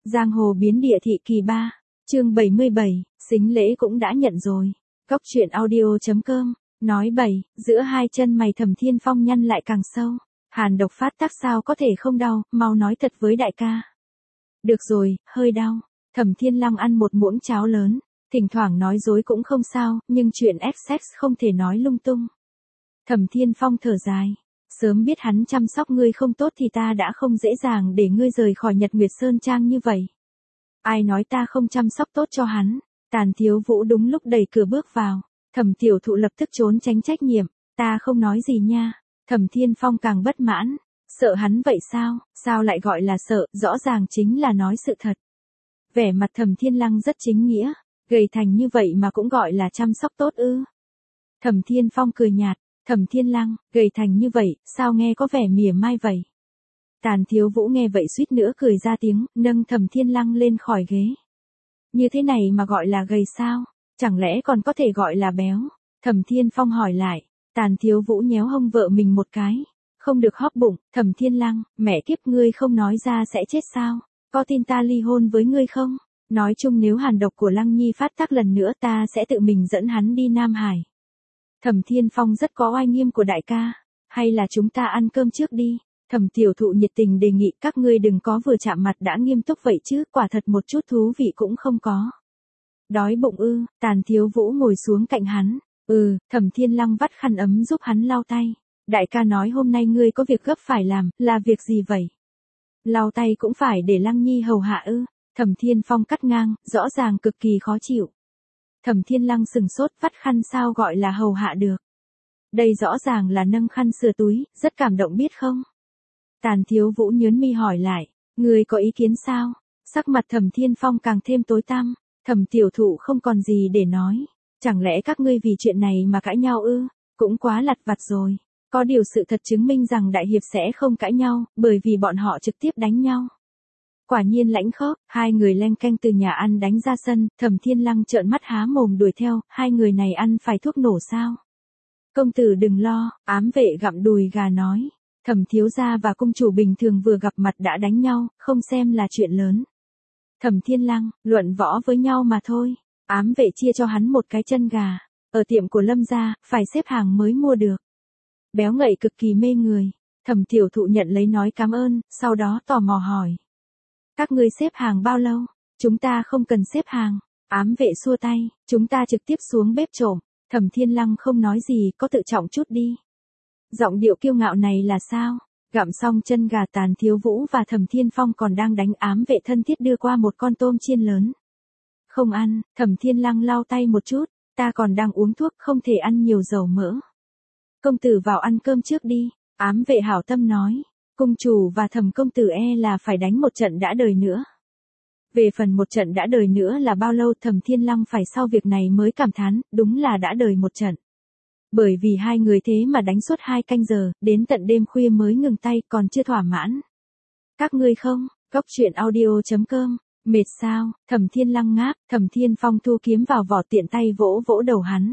Giang hồ biến địa thị kỳ 3, chương 77, xính lễ cũng đã nhận rồi. Góc truyện audio.com, nói bậy, giữa hai chân mày Thẩm Thiên Phong nhăn lại càng sâu. Hàn độc phát tác sao có thể không đau, mau nói thật với đại ca. Được rồi, hơi đau. Thẩm Thiên Lăng ăn một muỗng cháo lớn, thỉnh thoảng nói dối cũng không sao, nhưng chuyện sex không thể nói lung tung. Thẩm Thiên Phong thở dài. Sớm biết hắn chăm sóc ngươi không tốt thì ta đã không dễ dàng để ngươi rời khỏi Nhật Nguyệt Sơn Trang như vậy. Ai nói ta không chăm sóc tốt cho hắn? Tàn Thiếu Vũ đúng lúc đẩy cửa bước vào. Thẩm Tiểu Thụ lập tức trốn tránh trách nhiệm. Ta không nói gì nha. Thẩm Thiên Phong càng bất mãn. Sợ hắn vậy sao? Sao lại gọi là sợ? Rõ ràng chính là nói sự thật. Vẻ mặt Thẩm Thiên Lăng rất chính nghĩa. Gầy thành như vậy mà cũng gọi là chăm sóc tốt ư? Thẩm Thiên Phong cười nhạt. Thẩm Thiên Lăng, gầy thành như vậy, sao nghe có vẻ mỉa mai vậy? Tàn Thiếu Vũ nghe vậy suýt nữa cười ra tiếng, nâng Thẩm Thiên Lăng lên khỏi ghế. Như thế này mà gọi là gầy sao? Chẳng lẽ còn có thể gọi là béo? Thẩm Thiên Phong hỏi lại. Tàn Thiếu Vũ nhéo hông vợ mình một cái. Không được hóp bụng. Thẩm Thiên Lăng, mẹ kiếp ngươi không nói ra sẽ chết sao? Có tin ta ly hôn với ngươi không? Nói chung nếu hàn độc của Lăng Nhi phát tác lần nữa ta sẽ tự mình dẫn hắn đi Nam Hải. Thẩm Thiên Phong rất có oai nghiêm của đại ca. Hay là chúng ta ăn cơm trước đi. Thẩm Tiểu Thụ nhiệt tình đề nghị các ngươi đừng có vừa chạm mặt đã nghiêm túc vậy chứ, quả thật một chút thú vị cũng không có. Đói bụng ư? Tàn Thiếu Vũ ngồi xuống cạnh hắn. Thẩm Thiên Lăng vắt khăn ấm giúp hắn lau tay. Đại ca nói hôm nay ngươi có việc gấp phải làm, là việc gì vậy? Lau tay cũng phải để Lăng Nhi hầu hạ ư? Thẩm Thiên Phong cắt ngang, rõ ràng cực kỳ khó chịu. Thẩm Thiên Lăng sừng sốt, vắt khăn sao gọi là hầu hạ được. Đây rõ ràng là nâng khăn sửa túi, rất cảm động biết không? Tàn Thiếu Vũ nhớn mi hỏi lại, người có ý kiến sao? Sắc mặt Thẩm Thiên Phong càng thêm tối tăm. Thẩm Tiểu Thụ không còn gì để nói. Chẳng lẽ các ngươi vì chuyện này mà cãi nhau ư? Cũng quá lặt vặt rồi. Có điều sự thật chứng minh rằng đại hiệp sẽ không cãi nhau, bởi vì bọn họ trực tiếp đánh nhau. Quả nhiên lãnh khốc, hai người leng keng từ nhà ăn đánh ra sân, Thẩm Thiên Lăng trợn mắt há mồm đuổi theo, hai người này ăn phải thuốc nổ sao? Công tử đừng lo, ám vệ gặm đùi gà nói. Thẩm thiếu gia và công chủ bình thường vừa gặp mặt đã đánh nhau, không xem là chuyện lớn. Thẩm Thiên Lăng, luận võ với nhau mà thôi. Ám vệ chia cho hắn một cái chân gà. Ở tiệm của Lâm gia, phải xếp hàng mới mua được. Béo ngậy cực kỳ mê người. Thẩm Tiểu Thụ nhận lấy nói cảm ơn, sau đó tò mò hỏi. Các ngươi xếp hàng bao lâu? Chúng ta không cần xếp hàng. Ám vệ xua tay, chúng ta trực tiếp xuống bếp trộm. Thẩm Thiên Lăng không nói gì, có tự trọng chút đi. Giọng điệu kiêu ngạo này là sao? Gặm xong chân gà Tàn Thiếu Vũ và Thẩm Thiên Phong còn đang đánh, ám vệ thân thiết đưa qua một con tôm chiên lớn. Không ăn, Thẩm Thiên Lăng lau tay một chút, ta còn đang uống thuốc không thể ăn nhiều dầu mỡ. Công tử vào ăn cơm trước đi, ám vệ hảo tâm nói. Cung chủ và Thẩm công tử là phải đánh một trận đã đời nữa. Về phần một trận đã đời nữa là bao lâu Thẩm Thiên Lăng phải sau việc này mới cảm thán, đúng là đã đời một trận. Bởi vì hai người thế mà đánh suốt 2 canh giờ, đến tận đêm khuya mới ngừng tay, còn chưa thỏa mãn. Các ngươi không? Góc truyện audio.com, mệt sao? Thẩm Thiên Lăng ngáp, Thẩm Thiên Phong thu kiếm vào vỏ tiện tay vỗ vỗ đầu hắn.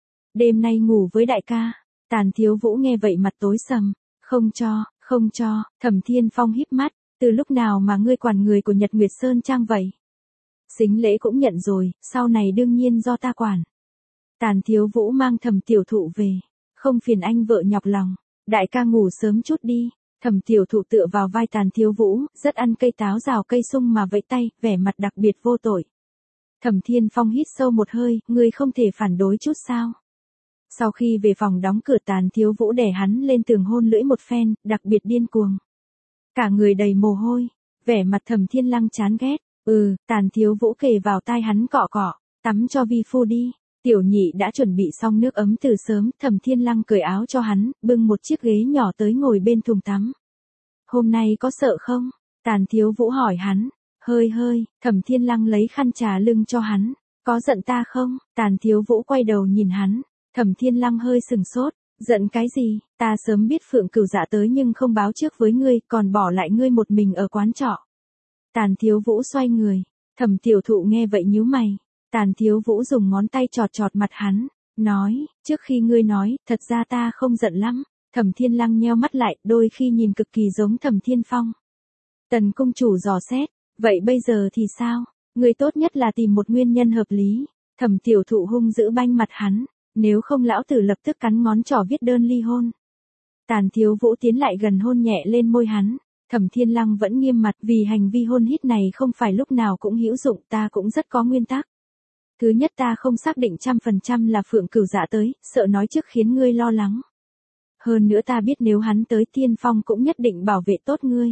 Đêm nay ngủ với đại ca. Tàn Thiếu Vũ nghe vậy mặt tối sầm. Không cho, Thẩm Thiên Phong híp mắt, từ lúc nào mà ngươi quản người của Nhật Nguyệt Sơn Trang vậy? Xính lễ cũng nhận rồi, sau này đương nhiên do ta quản. Tàn Thiếu Vũ mang Thẩm Tiểu Thụ về, không phiền anh vợ nhọc lòng, đại ca ngủ sớm chút đi. Thẩm Tiểu Thụ tựa vào vai Tàn Thiếu Vũ, rất ăn cây táo rào cây sung mà vẫy tay, vẻ mặt đặc biệt vô tội. Thẩm Thiên Phong hít sâu một hơi, ngươi không thể phản đối chút sao? Sau khi về phòng đóng cửa Tàn Thiếu Vũ đè hắn lên tường hôn lưỡi một phen, đặc biệt điên cuồng. Cả người đầy mồ hôi, vẻ mặt Thẩm Thiên Lăng chán ghét. Tàn Thiếu Vũ kề vào tai hắn cọ cọ, tắm cho vi phu đi. Tiểu nhị đã chuẩn bị xong nước ấm từ sớm, Thẩm Thiên Lăng cởi áo cho hắn, bưng một chiếc ghế nhỏ tới ngồi bên thùng tắm. Hôm nay có sợ không? Tàn Thiếu Vũ hỏi hắn. Hơi, Thẩm Thiên Lăng lấy khăn trà lưng cho hắn. Có giận ta không? Tàn Thiếu Vũ quay đầu nhìn hắn. Thẩm Thiên Lăng hơi sừng sốt. Giận cái gì? Ta sớm biết Phượng Cửu Dạ tới nhưng không báo trước với ngươi, còn bỏ lại ngươi một mình ở quán trọ. Tàn Thiếu Vũ xoay người. Thẩm Tiểu Thụ nghe vậy nhíu mày. Tàn Thiếu Vũ dùng ngón tay chọt mặt hắn, nói, trước khi ngươi nói, thật ra ta không giận lắm. Thẩm Thiên Lăng nheo mắt lại, đôi khi nhìn cực kỳ giống Thẩm Thiên Phong. Tần cung chủ dò xét, Vậy bây giờ thì sao? Người tốt nhất là tìm một nguyên nhân hợp lý. Thẩm Tiểu Thụ hung dữ banh mặt hắn, nếu không lão tử lập tức cắn ngón trỏ viết đơn ly hôn. Tàn Thiếu Vũ tiến lại gần hôn nhẹ lên môi hắn. Thẩm Thiên Lăng vẫn nghiêm mặt vì hành vi hôn hít này không phải lúc nào cũng hữu dụng, ta cũng rất có nguyên tắc. Thứ nhất, ta không xác định 100% là Phượng Cửu Dạ tới, sợ nói trước khiến ngươi lo lắng. Hơn nữa ta biết nếu hắn tới Tiên Phong cũng nhất định bảo vệ tốt ngươi.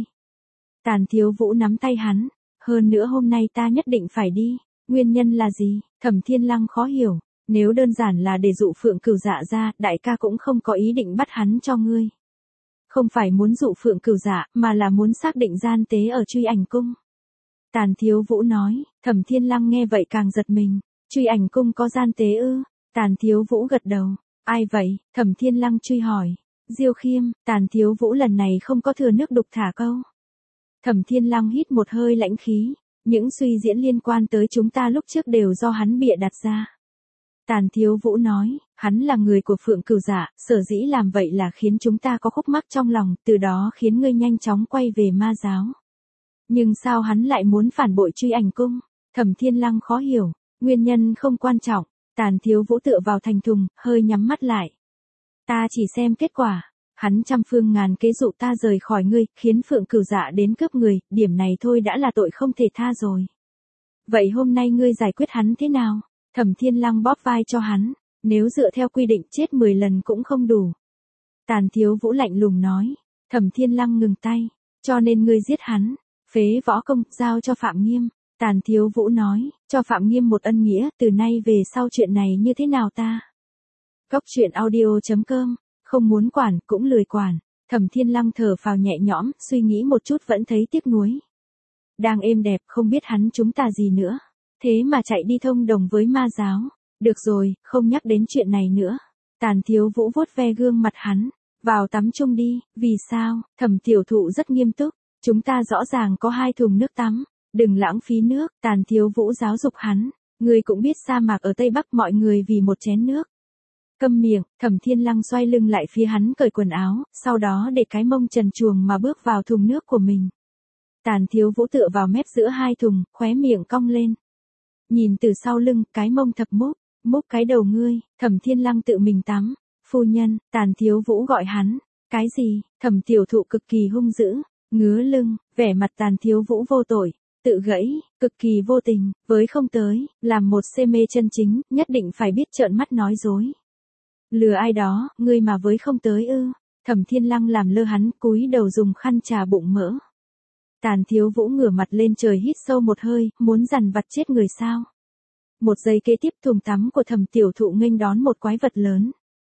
Tàn Thiếu Vũ nắm tay hắn, hơn nữa hôm nay ta nhất định phải đi, nguyên nhân là gì? Thẩm Thiên Lăng khó hiểu, nếu đơn giản là để dụ Phượng Cửu Dạ ra, đại ca cũng không có ý định bắt hắn cho ngươi. Không phải muốn dụ Phượng Cửu Dạ, mà là muốn xác định gian tế ở Truy Ảnh Cung. Tàn Thiếu Vũ nói, Thẩm Thiên Lăng nghe vậy càng giật mình, Truy Ảnh Cung có gian tế ư? Tàn Thiếu Vũ gật đầu, ai vậy? Thẩm Thiên Lăng truy hỏi, Diêu Khiêm. Tàn Thiếu Vũ lần này không có thừa nước đục thả câu. Thẩm Thiên Lăng hít một hơi lãnh khí, những suy diễn liên quan tới chúng ta lúc trước đều do hắn bịa đặt ra. Tàn Thiếu Vũ nói, hắn là người của Phượng Cửu Dạ, sở dĩ làm vậy là khiến chúng ta có khúc mắc trong lòng, từ đó khiến ngươi nhanh chóng quay về ma giáo. Nhưng sao hắn lại muốn phản bội Truy Ảnh Cung? Thẩm Thiên Lăng khó hiểu, nguyên nhân không quan trọng. Tàn Thiếu Vũ tựa vào thành thùng, hơi nhắm mắt lại. Ta chỉ xem kết quả. Hắn trăm phương ngàn kế dụ ta rời khỏi ngươi, khiến Phượng Cửu Dạ đến cướp người, điểm này thôi đã là tội không thể tha rồi. Vậy hôm nay ngươi giải quyết hắn thế nào? Thẩm Thiên Lăng bóp vai cho hắn, nếu dựa theo quy định chết 10 lần cũng không đủ. Tàn Thiếu Vũ lạnh lùng nói, Thẩm Thiên Lăng ngừng tay, cho nên ngươi giết hắn, phế võ công, giao cho Phạm Nghiêm. Tàn Thiếu Vũ nói, cho Phạm Nghiêm một ân nghĩa, từ nay về sau chuyện này như thế nào ta? Góc truyện audio.com, không muốn quản, cũng lười quản. Thẩm Thiên Lăng thở phào nhẹ nhõm, suy nghĩ một chút vẫn thấy tiếc nuối. Đang êm đẹp, không biết hắn chúng ta gì nữa. Thế mà chạy đi thông đồng với ma giáo. Được rồi, không nhắc đến chuyện này nữa. Tàn Thiếu Vũ vuốt ve gương mặt hắn. Vào tắm chung đi, vì sao? Thẩm Tiểu Thụ rất nghiêm túc. Chúng ta rõ ràng có 2 thùng nước tắm. Đừng lãng phí nước. Tàn Thiếu Vũ giáo dục hắn. Ngươi cũng biết sa mạc ở Tây Bắc mọi người vì một chén nước. Câm miệng. Thẩm Thiên Lăng xoay lưng lại phía hắn cởi quần áo, sau đó để cái mông trần truồng mà bước vào thùng nước của mình. Tàn Thiếu Vũ tựa vào mép giữa 2 thùng, khóe miệng cong lên. Nhìn từ sau lưng, cái mông thập múc cái đầu ngươi. Thẩm Thiên Lăng tự mình tắm. Phu nhân. Tàn Thiếu Vũ gọi hắn. Cái gì? Thẩm Tiểu Thụ cực kỳ hung dữ, ngứa lưng, vẻ mặt Tàn Thiếu Vũ vô tội, tự gãy, cực kỳ vô tình, với không tới, làm một CM chân chính, nhất định phải biết trợn mắt nói dối. Lừa ai đó, ngươi mà với không tới ư? Thẩm Thiên Lăng làm lơ hắn, cúi đầu dùng khăn chà bụng mỡ. Tàn Thiếu Vũ ngửa mặt lên trời hít sâu một hơi, muốn dằn vặt chết người sao? Một giây kế tiếp thùng tắm của Thẩm Tiểu Thụ nghênh đón một quái vật lớn.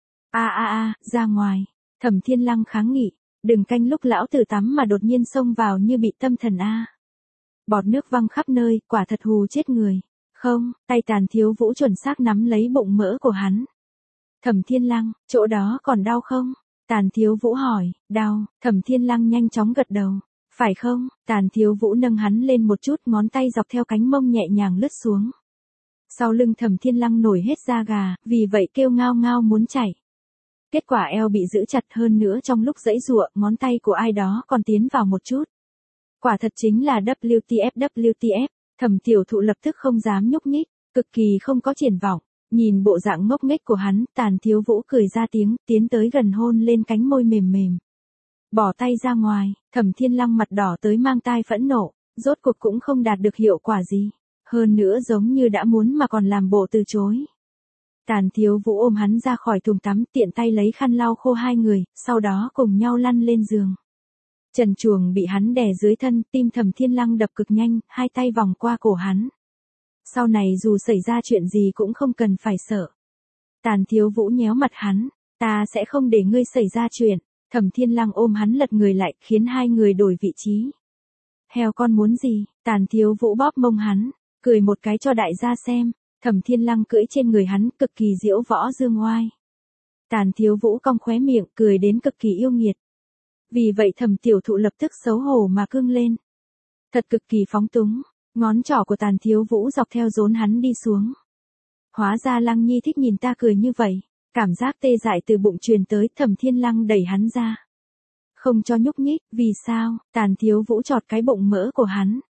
Ra ngoài. Thẩm Thiên Lăng kháng nghị, đừng canh lúc lão tử tắm mà đột nhiên xông vào như bị tâm thần a. Bọt nước văng khắp nơi, quả thật hù chết người. Không, tay Tàn Thiếu Vũ chuẩn xác nắm lấy bụng mỡ của hắn. Thẩm Thiên Lăng, chỗ đó còn đau không? Tàn Thiếu Vũ hỏi, đau. Thẩm Thiên Lăng nhanh chóng gật đầu. Phải không? Tàn Thiếu Vũ nâng hắn lên một chút, ngón tay dọc theo cánh mông nhẹ nhàng lướt xuống. Sau lưng Thẩm Thiên Lăng nổi hết da gà, vì vậy kêu ngao ngao muốn chảy. Kết quả eo bị giữ chặt, hơn nữa trong lúc giãy giụa, ngón tay của ai đó còn tiến vào một chút. Quả thật chính là WTF. Thẩm Tiểu Thụ lập tức không dám nhúc nhích, cực kỳ không có triển vọng. Nhìn bộ dạng ngốc nghếch của hắn, Tàn Thiếu Vũ cười ra tiếng, tiến tới gần hôn lên cánh môi mềm mềm. Bỏ tay ra ngoài. Thẩm Thiên Lăng mặt đỏ tới mang tai phẫn nộ, rốt cuộc cũng không đạt được hiệu quả gì. Hơn nữa giống như đã muốn mà còn làm bộ từ chối. Tàn Thiếu Vũ ôm hắn ra khỏi thùng tắm, tiện tay lấy khăn lau khô hai người, sau đó cùng nhau lăn lên giường. Trần truồng bị hắn đè dưới thân, tim Thẩm Thiên Lăng đập cực nhanh, hai tay vòng qua cổ hắn. Sau này dù xảy ra chuyện gì cũng không cần phải sợ. Tàn Thiếu Vũ nhéo mặt hắn, ta sẽ không để ngươi xảy ra chuyện. Thẩm Thiên Lăng ôm hắn lật người lại, khiến hai người đổi vị trí. Heo con muốn gì? Tàn Thiếu Vũ bóp mông hắn, cười một cái cho đại gia xem. Thẩm Thiên Lăng cưỡi trên người hắn, cực kỳ diễu võ dương oai. Tàn Thiếu Vũ cong khóe miệng, cười đến cực kỳ yêu nghiệt. Vì vậy Thẩm Tiểu Thụ lập tức xấu hổ mà cương lên. Thật cực kỳ phóng túng, ngón trỏ của Tàn Thiếu Vũ dọc theo rốn hắn đi xuống. Hóa ra Lăng Nhi thích nhìn ta cười như vậy, cảm giác tê dại từ bụng truyền tới, Thẩm Thiên Lăng đẩy hắn ra. Không cho nhúc nhích, vì sao? Tàn Thiếu Vũ chọt cái bụng mỡ của hắn,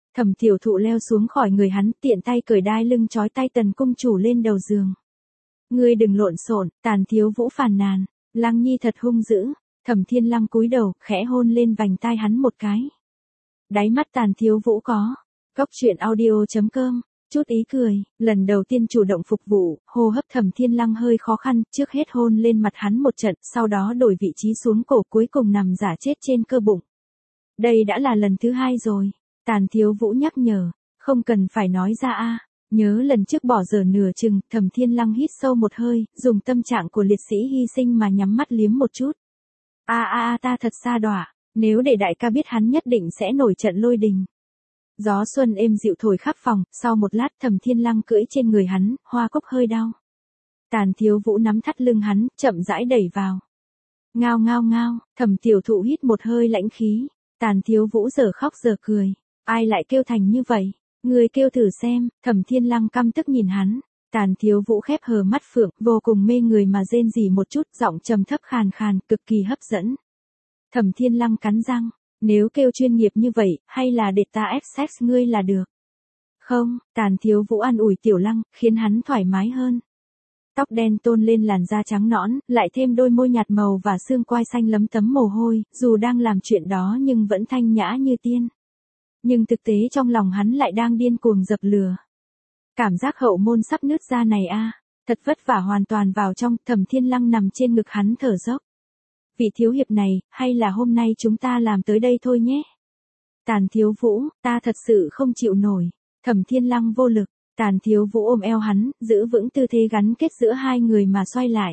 Thẩm tiểu thụ leo xuống khỏi người hắn, tiện tay cởi đai lưng trói tay Tần cung chủ lên đầu giường. Ngươi đừng lộn xộn, Tàn Thiếu Vũ phàn nàn. Lăng Nhi thật hung dữ. Thẩm Thiên Lăng cúi đầu, khẽ hôn lên vành tai hắn một cái. Đáy mắt Tàn Thiếu Vũ có. Cốc truyện audio.com. Chút ý cười, lần đầu tiên chủ động phục vụ, hô hấp Thẩm Thiên Lăng hơi khó khăn, trước hết hôn lên mặt hắn một trận, sau đó đổi vị trí xuống cổ, cuối cùng nằm giả chết trên cơ bụng. Đây đã là lần thứ 2 rồi. Tàn Thiếu Vũ nhắc nhở, không cần phải nói ra a. Nhớ lần trước bỏ dở nửa chừng, Thẩm Thiên Lăng hít sâu một hơi, dùng tâm trạng của liệt sĩ hy sinh mà nhắm mắt liếm một chút. Ta thật xa đọa, nếu để đại ca biết hắn nhất định sẽ nổi trận lôi đình. Gió xuân êm dịu thổi khắp phòng, sau một lát Thẩm Thiên Lăng cưỡi trên người hắn, hoa cúc hơi đau. Tàn Thiếu Vũ nắm thắt lưng hắn, chậm rãi đẩy vào. Ngao ngao ngao, Thẩm tiểu thụ hít một hơi lãnh khí. Tàn Thiếu Vũ giờ khóc giờ cười. Ai lại kêu thành như vậy? Người kêu thử xem. Thẩm Thiên Lăng căm tức nhìn hắn. Tàn Thiếu Vũ khép hờ mắt phượng, vô cùng mê người mà rên rỉ một chút, giọng trầm thấp khàn khàn, cực kỳ hấp dẫn. Thẩm Thiên Lăng cắn răng. Nếu kêu chuyên nghiệp như vậy, hay là để ta ép sex ngươi là được. Không, Tàn Thiếu Vũ an ủi Tiểu Lăng, khiến hắn thoải mái hơn. Tóc đen tôn lên làn da trắng nõn, lại thêm đôi môi nhạt màu và xương quai xanh lấm tấm mồ hôi, dù đang làm chuyện đó nhưng vẫn thanh nhã như tiên. Nhưng thực tế trong lòng hắn lại đang điên cuồng dập lửa. Cảm giác hậu môn sắp nứt ra này a, thật vất vả hoàn toàn vào trong. Thẩm Thiên Lăng nằm trên ngực hắn thở dốc. Vị thiếu hiệp này, hay là hôm nay chúng ta làm tới đây thôi nhé. Tàn Thiếu Vũ, ta thật sự không chịu nổi. Thẩm Thiên Lăng vô lực. Tàn Thiếu Vũ ôm eo hắn, giữ vững tư thế gắn kết giữa hai người mà xoay lại.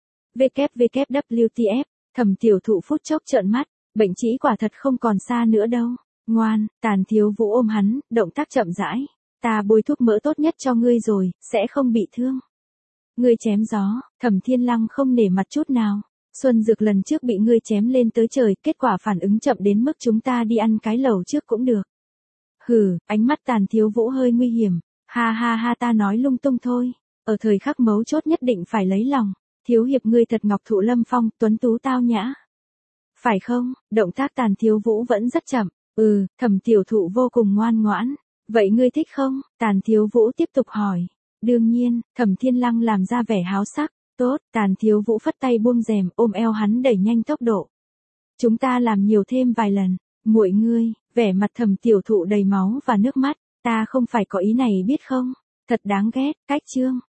WWF, Thẩm tiểu thụ phút chốc trợn mắt, bệnh trĩ quả thật không còn xa nữa đâu. Ngoan, Tàn Thiếu Vũ ôm hắn, động tác chậm rãi. Ta bôi thuốc mỡ tốt nhất cho ngươi rồi, sẽ không bị thương. Ngươi chém gió, Thẩm Thiên Lăng không nể mặt chút nào. Xuân Dược lần trước bị ngươi chém lên tới trời, kết quả phản ứng chậm đến mức chúng ta đi ăn cái lẩu trước cũng được. Hừ, ánh mắt Tàn Thiếu Vũ hơi nguy hiểm. Ha ha ha, ta nói lung tung thôi. Ở thời khắc mấu chốt nhất định phải lấy lòng. Thiếu hiệp ngươi thật ngọc thụ lâm phong, tuấn tú tao nhã. Phải không? Động tác Tàn Thiếu Vũ vẫn rất chậm. Thẩm tiểu thụ vô cùng ngoan ngoãn. Vậy ngươi thích không? Tàn Thiếu Vũ tiếp tục hỏi. Đương nhiên. Thẩm Thiên Lăng làm ra vẻ háo sắc. Tốt. Tàn Thiếu Vũ phất tay buông rèm, ôm eo hắn đẩy nhanh tốc độ. Chúng ta làm nhiều thêm vài lần. Muội ngươi. Vẻ mặt Thẩm tiểu thụ đầy máu và nước mắt. Ta không phải có ý này biết không? Thật đáng ghét. Cách chương.